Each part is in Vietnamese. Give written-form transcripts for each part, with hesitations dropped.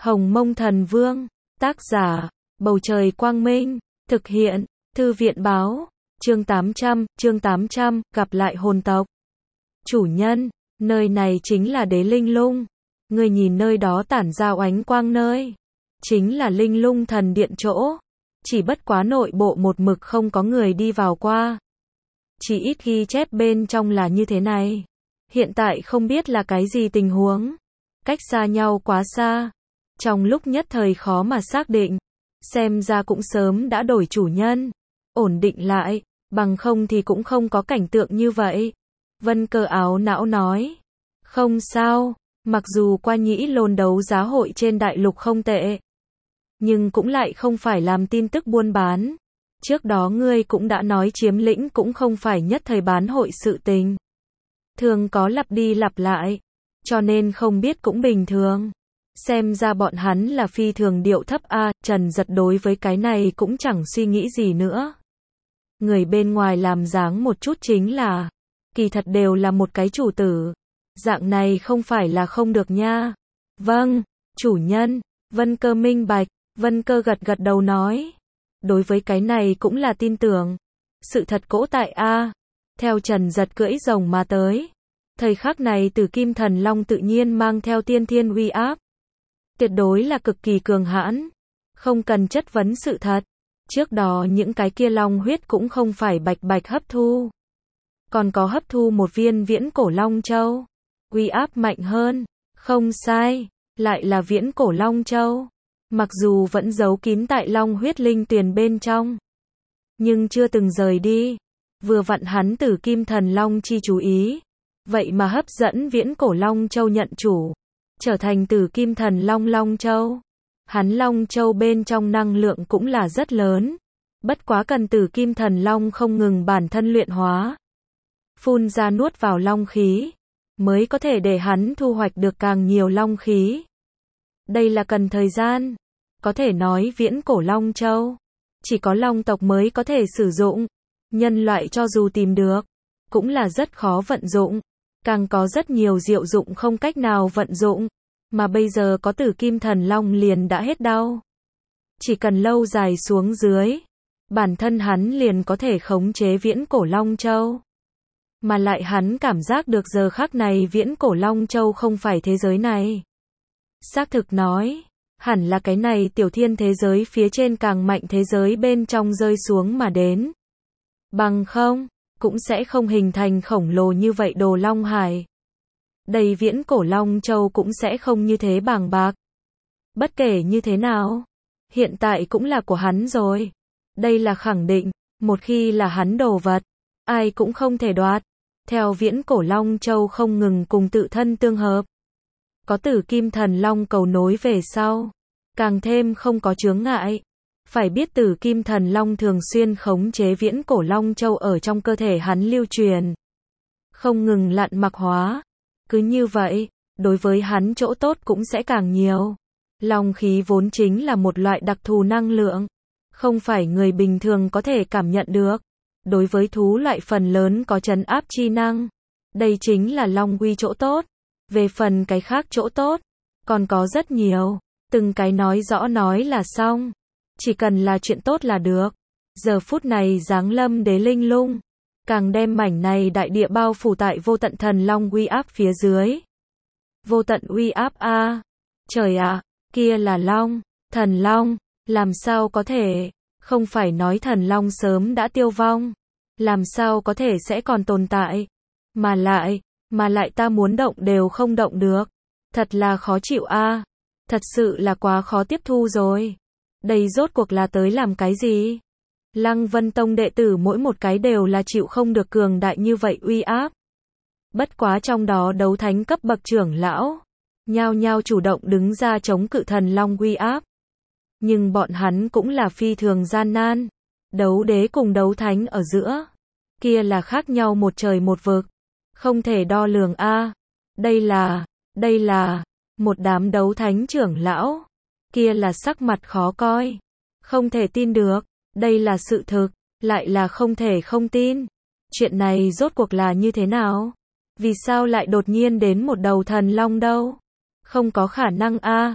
Hồng Mông Thần Vương, tác giả, Bầu Trời Quang Minh, thực hiện, Thư viện Báo, chương 800, gặp lại hồn tộc. Chủ nhân, nơi này chính là Đế Linh Lung. Người nhìn nơi đó tản ra oánh quang nơi. Chính là Linh Lung Thần Điện chỗ. Chỉ bất quá nội bộ một mực không có người đi vào qua. Chỉ ít ghi chép bên trong là như thế này. Hiện tại không biết là cái gì tình huống. Cách xa nhau quá xa. Trong lúc nhất thời khó mà xác định. Xem ra cũng sớm đã đổi chủ nhân. Ổn định lại, bằng không thì cũng không có cảnh tượng như vậy. Vân Cơ áo não nói. Không sao, mặc dù qua nhĩ lôn đấu giá hội trên đại lục không tệ. Nhưng cũng lại không phải làm tin tức buôn bán. Trước đó ngươi cũng đã nói chiếm lĩnh cũng không phải nhất thời bán hội sự tình. Thường có lặp đi lặp lại. Cho nên không biết cũng bình thường. Xem ra bọn hắn là phi thường điệu thấp a. Trần Giật đối với cái này cũng chẳng suy nghĩ gì nữa. Người bên ngoài làm dáng một chút chính là, kỳ thật đều là một cái chủ tử. Dạng này không phải là không được nha. Vâng, chủ nhân. Vân Cơ minh bạch. Vân Cơ gật gật đầu nói. Đối với cái này cũng là tin tưởng. Sự thật cỗ tại a. Theo Trần Giật cưỡi rồng mà tới. Thời khắc này Tử Kim Thần Long tự nhiên mang theo tiên thiên uy áp. Tuyệt đối là cực kỳ cường hãn. Không cần chất vấn sự thật. Trước đó những cái kia long huyết cũng không phải bạch bạch hấp thu. Còn có hấp thu một viên viễn cổ long châu. Uy áp mạnh hơn. Không sai. Lại là viễn cổ long châu. Mặc dù vẫn giấu kín tại long huyết linh tuyền bên trong. Nhưng chưa từng rời đi. Vừa vặn hắn Tử Kim Thần Long chi chú ý. Vậy mà hấp dẫn viễn cổ long châu nhận chủ. Trở thành Tử Kim Thần Long Long Châu. Hắn Long Châu bên trong năng lượng cũng là rất lớn. Bất quá cần Tử Kim Thần Long không ngừng bản thân luyện hóa. Phun ra nuốt vào long khí. Mới có thể để hắn thu hoạch được càng nhiều long khí. Đây là cần thời gian. Có thể nói viễn cổ Long Châu. Chỉ có long tộc mới có thể sử dụng. Nhân loại cho dù tìm được. Cũng là rất khó vận dụng. Càng có rất nhiều diệu dụng không cách nào vận dụng. Mà bây giờ có Tử Kim Thần Long liền đã hết đau. Chỉ cần lâu dài xuống dưới. Bản thân hắn liền có thể khống chế viễn cổ Long Châu. Mà lại hắn cảm giác được giờ khắc này viễn cổ Long Châu không phải thế giới này. Xác thực nói. Hẳn là cái này tiểu thiên thế giới phía trên càng mạnh thế giới bên trong rơi xuống mà đến. Bằng không, cũng sẽ không hình thành khổng lồ như vậy đồ Long Hải. Đầy viễn cổ Long Châu cũng sẽ không như thế bàng bạc. Bất kể như thế nào, hiện tại cũng là của hắn rồi. Đây là khẳng định, một khi là hắn đồ vật, ai cũng không thể đoạt. Theo viễn cổ Long Châu không ngừng cùng tự thân tương hợp. Có Tử Kim Thần Long cầu nối về sau. Càng thêm không có chướng ngại. Phải biết Tử Kim Thần Long thường xuyên khống chế viễn cổ Long Châu ở trong cơ thể hắn lưu truyền. Không ngừng lặn mặc hóa. Cứ như vậy, đối với hắn chỗ tốt cũng sẽ càng nhiều. Long khí vốn chính là một loại đặc thù năng lượng. Không phải người bình thường có thể cảm nhận được. Đối với thú loại phần lớn có trấn áp chi năng. Đây chính là Long Uy chỗ tốt. Về phần cái khác chỗ tốt, còn có rất nhiều. Từng cái nói rõ nói là xong. Chỉ cần là chuyện tốt là được. Giờ phút này giáng lâm Đế Linh Lung. Càng đem mảnh này đại địa bao phủ tại vô tận thần long uy áp phía dưới. Vô tận uy áp a. Trời ạ, kia là long, thần long, làm sao có thể, không phải nói thần long sớm đã tiêu vong. Làm sao có thể sẽ còn tồn tại. Mà lại ta muốn động đều không động được. Thật là khó chịu a. Thật sự là quá khó tiếp thu rồi. Đây rốt cuộc là tới làm cái gì? Lăng Vân Tông đệ tử mỗi một cái đều là chịu không được cường đại như vậy uy áp. Bất quá trong đó đấu thánh cấp bậc trưởng lão. Nhao nhao chủ động đứng ra chống cự thần long uy áp. Nhưng bọn hắn cũng là phi thường gian nan. Đấu đế cùng đấu thánh ở giữa. Kia là khác nhau một trời một vực. Không thể đo lường a. Đây là một đám đấu thánh trưởng lão. Kia là sắc mặt khó coi. Không thể tin được. Đây là sự thực. Lại là không thể không tin. Chuyện này rốt cuộc là như thế nào? Vì sao lại đột nhiên đến một đầu thần long đâu? Không có khả năng a.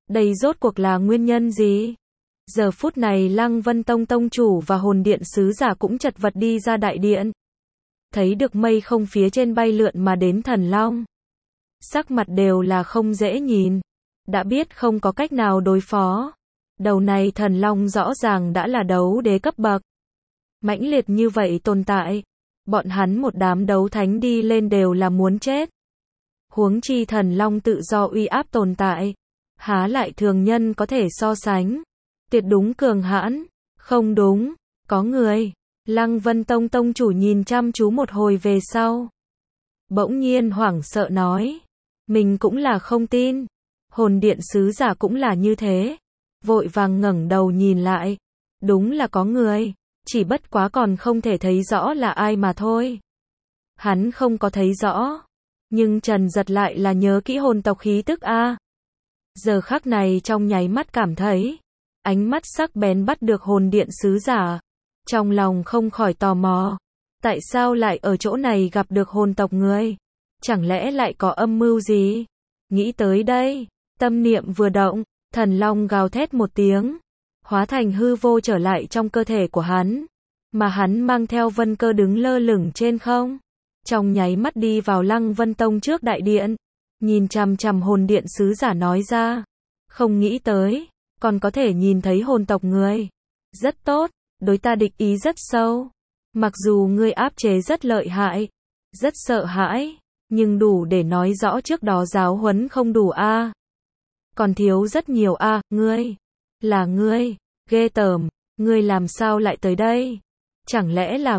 Đây rốt cuộc là nguyên nhân gì? Giờ phút này Lăng Vân Tông tông chủ và hồn điện sứ giả cũng chật vật đi ra đại điện. Thấy được mây không phía trên bay lượn mà đến thần long. Sắc mặt đều là không dễ nhìn. Đã biết không có cách nào đối phó. Đầu này thần long rõ ràng đã là đấu đế cấp bậc. Mãnh liệt như vậy tồn tại. Bọn hắn một đám đấu thánh đi lên đều là muốn chết. Huống chi thần long tự do uy áp tồn tại. Há lại thường nhân có thể so sánh. Tuyệt đúng cường hãn. Không đúng. Có người. Lăng Vân Tông tông chủ nhìn chăm chú một hồi về sau. Bỗng nhiên hoảng sợ nói. Mình cũng là không tin. Hồn điện sứ giả cũng là như thế. Vội vàng ngẩng đầu nhìn lại. Đúng là có người. Chỉ bất quá còn không thể thấy rõ là ai mà thôi. Hắn không có thấy rõ. Nhưng Trần Giật lại là nhớ kỹ hồn tộc khí tức a. Giờ khắc này trong nháy mắt cảm thấy. Ánh mắt sắc bén bắt được hồn điện sứ giả. Trong lòng không khỏi tò mò. Tại sao lại ở chỗ này gặp được hồn tộc người? Chẳng lẽ lại có âm mưu gì? Nghĩ tới đây. Tâm niệm vừa động. Thần long gào thét một tiếng. Hóa thành hư vô trở lại trong cơ thể của hắn. Mà hắn mang theo vân cơ đứng lơ lửng trên không. Trong nháy mắt đi vào Lăng Vân Tông trước đại điện. Nhìn chằm chằm hồn điện sứ giả nói ra. Không nghĩ tới. Còn có thể nhìn thấy hồn tộc người. Rất tốt. Đối ta địch ý rất sâu. Mặc dù ngươi áp chế rất lợi hại. Rất sợ hãi. Nhưng đủ để nói rõ trước đó giáo huấn không đủ a. Còn thiếu rất nhiều a. Ngươi. Là ngươi. Ghê tởm. Ngươi làm sao lại tới đây? Chẳng lẽ là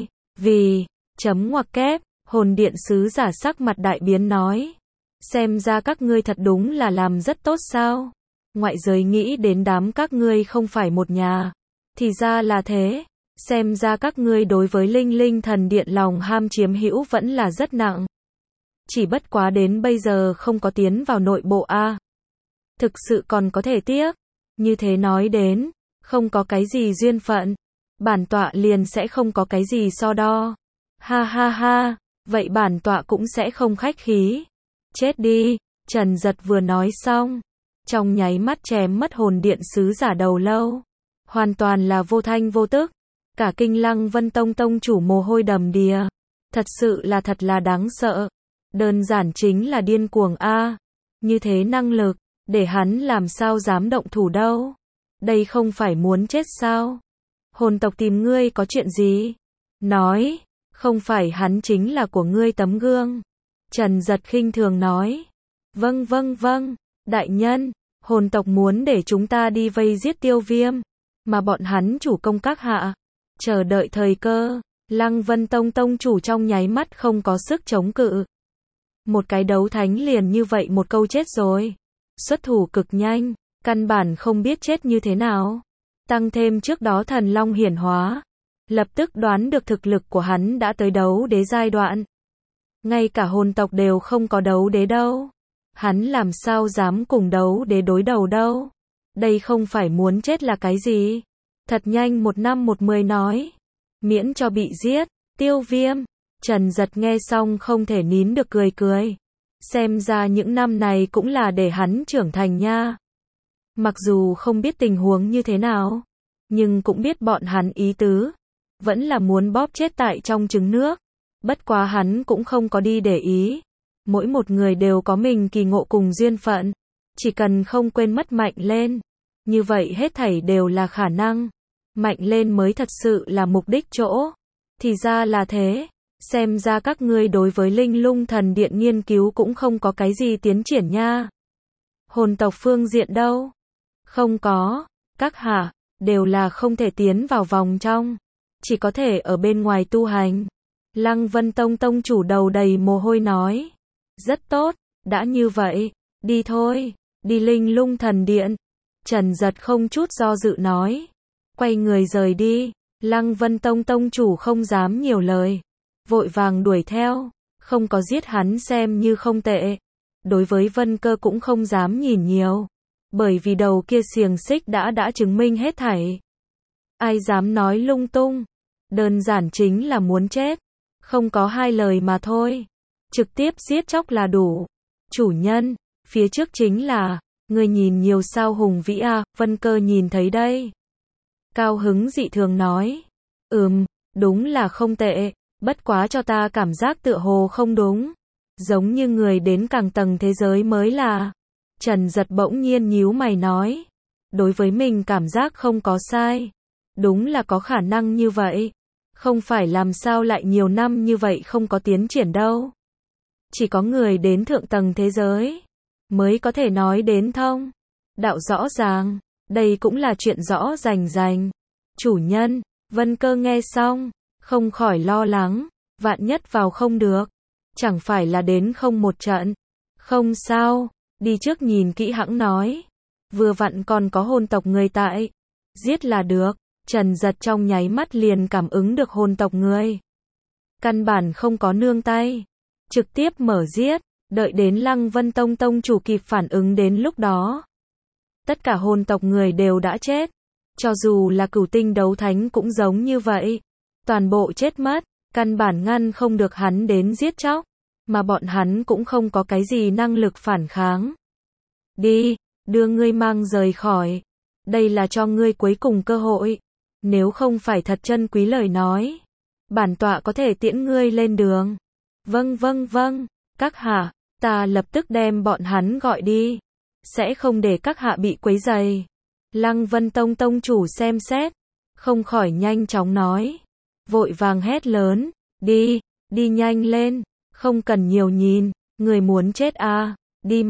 vì, chấm ngoặc kép, hồn điện sứ giả sắc mặt đại biến nói. Xem ra các ngươi thật đúng là làm rất tốt sao? Ngoại giới nghĩ đến đám các ngươi không phải một nhà. Thì ra là thế. Xem ra các ngươi đối với linh linh thần điện lòng ham chiếm hữu vẫn là rất nặng. Chỉ bất quá đến bây giờ không có tiến vào nội bộ a. Thực sự còn có thể tiếc. Như thế nói đến, không có cái gì duyên phận. Bản tọa liền sẽ không có cái gì so đo. Ha ha ha, vậy bản tọa cũng sẽ không khách khí. Chết đi, Trần Giật vừa nói xong. Trong nháy mắt chém mất hồn điện sứ giả đầu lâu. Hoàn toàn là vô thanh vô tức. Cả kinh Lăng Vân Tông tông chủ mồ hôi đầm đìa. Thật sự là thật là đáng sợ. Đơn giản chính là điên cuồng a. Như thế năng lực, để hắn làm sao dám động thủ đâu. Đây không phải muốn chết sao? Hồn tộc tìm ngươi có chuyện gì? Nói, không phải hắn chính là của ngươi tấm gương. Trần Giật khinh thường nói. Vâng, đại nhân, hồn tộc muốn để chúng ta đi vây giết Tiêu Viêm. Mà bọn hắn chủ công các hạ. Chờ đợi thời cơ, Lăng Vân Tông tông chủ trong nháy mắt không có sức chống cự. Một cái đấu thánh liền như vậy một câu chết rồi. Xuất thủ cực nhanh, căn bản không biết chết như thế nào. Tăng thêm trước đó thần long hiển hóa. Lập tức đoán được thực lực của hắn đã tới đấu đế giai đoạn. Ngay cả hồn tộc đều không có đấu đế đâu. Hắn làm sao dám cùng đấu đế đối đầu đâu. Đây không phải muốn chết là cái gì. Thật nhanh 1 năm 1 10 nói. Miễn cho bị giết. Tiêu Viêm. Trần Giật nghe xong không thể nín được cười. Xem ra những năm này cũng là để hắn trưởng thành nha. Mặc dù không biết tình huống như thế nào. Nhưng cũng biết bọn hắn ý tứ. Vẫn là muốn bóp chết tại trong trứng nước. Bất quá hắn cũng không có đi để ý. Mỗi một người đều có mình kỳ ngộ cùng duyên phận. Chỉ cần không quên mất mạnh lên. Như vậy hết thảy đều là khả năng. Mạnh lên mới thật sự là mục đích chỗ. Thì ra là thế. Xem ra các ngươi đối với linh lung thần điện nghiên cứu cũng không có cái gì tiến triển nha. Hồn tộc phương diện đâu? Không có. Các hạ, đều là không thể tiến vào vòng trong. Chỉ có thể ở bên ngoài tu hành. Lăng Vân Tông tông chủ đầu đầy mồ hôi nói. Rất tốt, đã như vậy, đi thôi, đi linh lung thần điện. Trần Giật không chút do dự nói. Quay người rời đi. Lăng Vân Tông tông chủ không dám nhiều lời. Vội vàng đuổi theo. Không có giết hắn xem như không tệ. Đối với Vân Cơ cũng không dám nhìn nhiều. Bởi vì đầu kia xiềng xích đã chứng minh hết thảy. Ai dám nói lung tung. Đơn giản chính là muốn chết. Không có hai lời mà thôi. Trực tiếp giết chóc là đủ. Chủ nhân, phía trước chính là Ngươi nhìn nhiều sao hùng vĩ à, Vân Cơ nhìn thấy đây. Cao hứng dị thường nói. Đúng là không tệ, bất quá cho ta cảm giác tựa hồ không đúng. Giống như người đến càng tầng thế giới mới là. Trần Giật bỗng nhiên nhíu mày nói. Đối với mình cảm giác không có sai. Đúng là có khả năng như vậy. Không phải làm sao lại nhiều năm như vậy không có tiến triển đâu. Chỉ có người đến thượng tầng thế giới mới có thể nói đến thông đạo rõ ràng, đây cũng là chuyện rõ rành rành. Chủ nhân, Vân Cơ nghe xong, không khỏi lo lắng, vạn nhất vào không được, chẳng phải là đến không một trận. Không sao, đi trước nhìn kỹ hãng nói, vừa vặn còn có hồn tộc người tại, giết là được. Trần Giật trong nháy mắt liền cảm ứng được hồn tộc người. Căn bản không có nương tay, trực tiếp mở giết, đợi đến Lăng Vân Tông tông chủ kịp phản ứng đến lúc đó. Tất cả hồn tộc người đều đã chết, cho dù là cửu tinh đấu thánh cũng giống như vậy. Toàn bộ chết mất, căn bản ngăn không được hắn đến giết chóc, mà bọn hắn cũng không có cái gì năng lực phản kháng. Đi, đưa ngươi mang rời khỏi, đây là cho ngươi cuối cùng cơ hội. Nếu không phải thật chân quý lời nói, bản tọa có thể tiễn ngươi lên đường. Vâng, các hạ, ta lập tức đem bọn hắn gọi đi, sẽ không để các hạ bị quấy rầy. Lăng Vân Tông tông chủ xem xét, không khỏi nhanh chóng nói, vội vàng hét lớn, đi nhanh lên, không cần nhiều nhìn, người muốn chết à, đi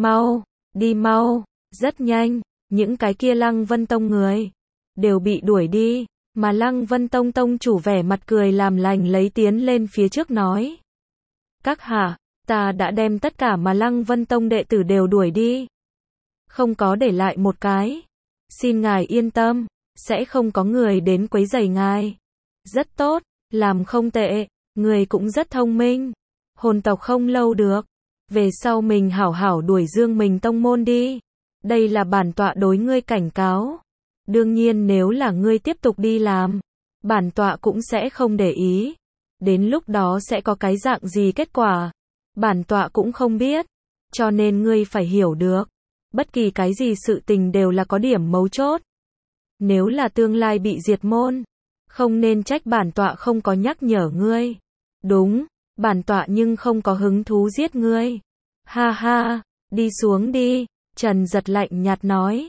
mau, rất nhanh, những cái kia Lăng Vân Tông người đều bị đuổi đi. Mà Lăng Vân Tông tông chủ vẻ mặt cười làm lành lấy tiến lên phía trước nói. Các hạ, ta đã đem tất cả mà Lăng Vân Tông đệ tử đều đuổi đi. Không có để lại một cái. Xin ngài yên tâm, sẽ không có người đến quấy rầy ngài. Rất tốt, làm không tệ, người cũng rất thông minh. Hồn tộc không lâu được. Về sau mình hảo hảo đuổi Dương mình tông môn đi. Đây là bản tọa đối ngươi cảnh cáo. Đương nhiên nếu là ngươi tiếp tục đi làm, bản tọa cũng sẽ không để ý. Đến lúc đó sẽ có cái dạng gì kết quả, bản tọa cũng không biết. Cho nên ngươi phải hiểu được, bất kỳ cái gì sự tình đều là có điểm mấu chốt. Nếu là tương lai bị diệt môn, không nên trách bản tọa không có nhắc nhở ngươi. Đúng, bản tọa nhưng không có hứng thú giết ngươi. Ha ha, đi xuống đi, Trần Giật lạnh nhạt nói.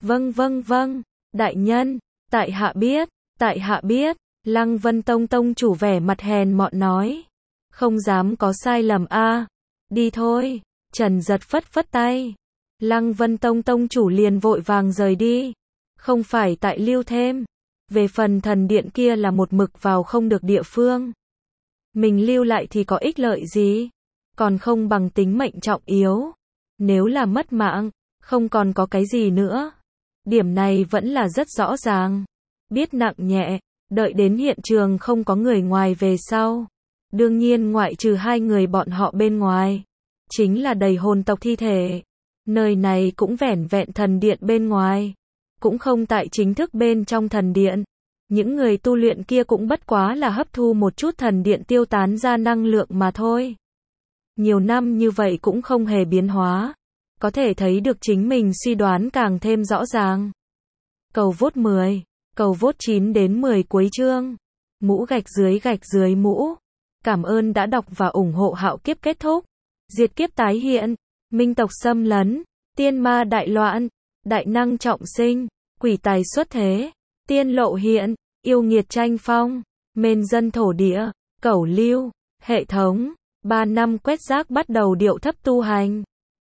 Vâng. Đại nhân, tại hạ biết, Lăng Vân Tông tông chủ vẻ mặt hèn mọn nói. Không dám có sai lầm a, đi thôi, Trần Giật phất tay. Lăng Vân Tông tông chủ liền vội vàng rời đi, không phải tại lưu thêm. Về phần thần điện kia là một mực vào không được địa phương. Mình lưu lại thì có ích lợi gì, còn không bằng tính mệnh trọng yếu. Nếu là mất mạng, không còn có cái gì nữa. Điểm này vẫn là rất rõ ràng. Biết nặng nhẹ, đợi đến hiện trường không có người ngoài về sau. Đương nhiên ngoại trừ hai người bọn họ bên ngoài, chính là đầy hồn tộc thi thể. Nơi này cũng vẻn vẹn thần điện bên ngoài, cũng không tại chính thức bên trong thần điện. Những người tu luyện kia cũng bất quá là hấp thu một chút thần điện tiêu tán ra năng lượng mà thôi. Nhiều năm như vậy cũng không hề biến hóa. Có thể thấy được chính mình suy đoán càng thêm rõ ràng. Cầu vote 10, cầu vote 9 đến 10 cuối chương. Mũ gạch dưới mũ. Cảm ơn đã đọc và ủng hộ Hạo Kiếp kết thúc. Diệt kiếp tái hiện, minh tộc xâm lấn, tiên ma đại loạn, đại năng trọng sinh, quỷ tài xuất thế, tiên lộ hiện, yêu nghiệt tranh phong, mên dân thổ địa, cẩu lưu, hệ thống, 3 năm quét rác bắt đầu điệu thấp tu hành.